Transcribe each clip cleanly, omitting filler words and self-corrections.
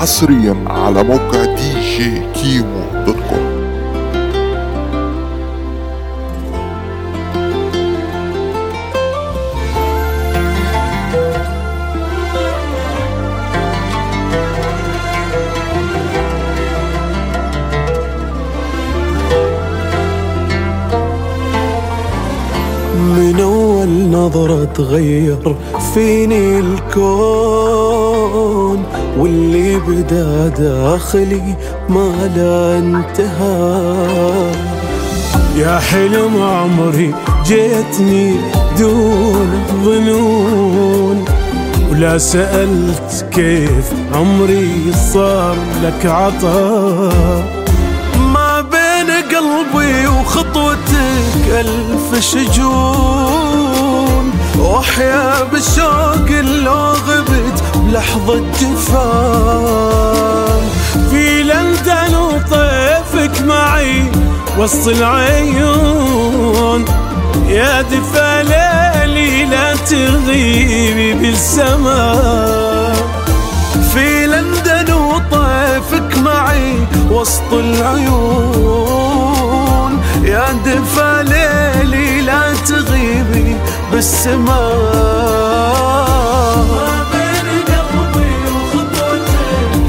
حصريا على موقع djkimo.com. من أول نظرة تغير فيني الكون، واللي بدا داخلي ما لا انتهى. يا حلم عمري جيتني دون ظنون، ولا سألت كيف عمري صار لك عطاء. ما بين قلبي وخطوتك ألف شجون، وأحيا بالشوق لو غبت بلحظة جفان. في لندن وطيفك معي وسط العيون، يا دفا ليلي لا تغيبي بالسماء. في لندن وطيفك معي وسط العيون، يا دفا ليلي لا تغيبي بالسماء. ما بين قلبي وخطوتك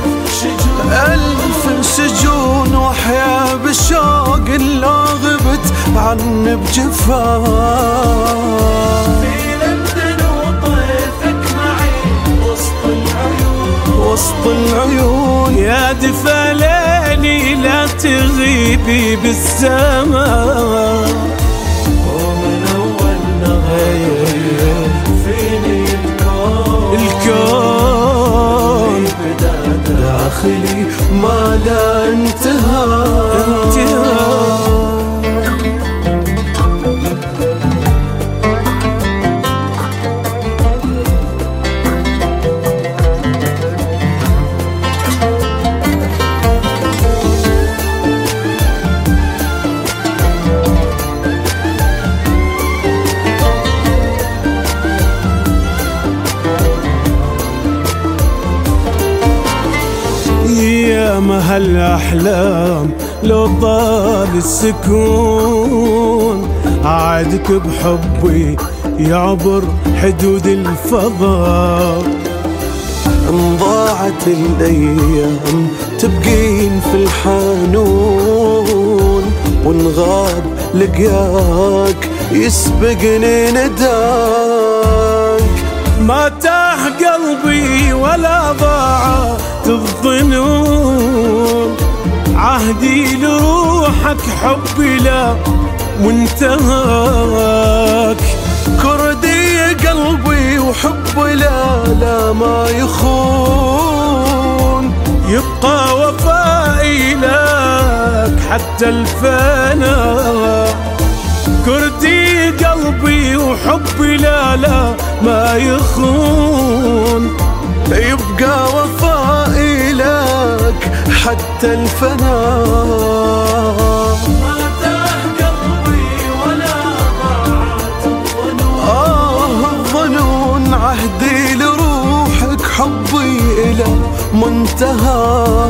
ألف سجون، وأحيا بالشوق لو غبت عني بجفان. في لندن وطيفك معي وسط العيون، يا دفا ليلي لا تغيبي بالسماء. ومن أول نغير فيني الكون بدا داخلي ما لا انتهى. يا ما هالأحلام لو طال السكون، عادك بحبي يعبر حدود الفضاء. ان ضاعت الأيام تبقين في الحنون، وان غاب لقياك يسبقني نداك. ما تاه قلبي ولا ضاعت الظنون، عهدي لروحك حبي لا وانتهاك. كردي قلبي وحبي لا ما يخون، يبقى وفائي لك حتى الفناء. كردي قلبي وحبي لا ما يخون، يبقى وفائي لك حتى الفناء. ما تاه قلبي ولا ضاعت الظنون، عهدي لروحك حبي إلى منتهى.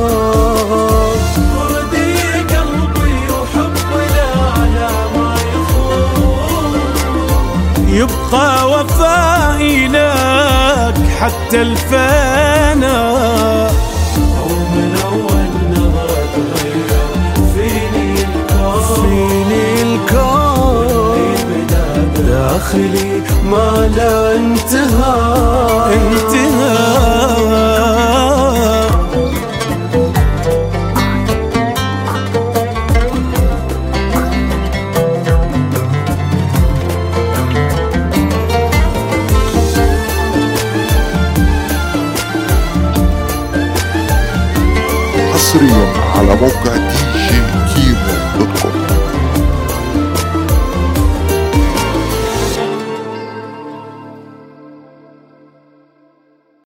كردي قلبي وحبي لا ما يخون، يبقى وفائي لك حتى الفناء. ومن أول نظرة تغير فيني الكون بدا داخلي ما لا انتهى. حصريا على موقع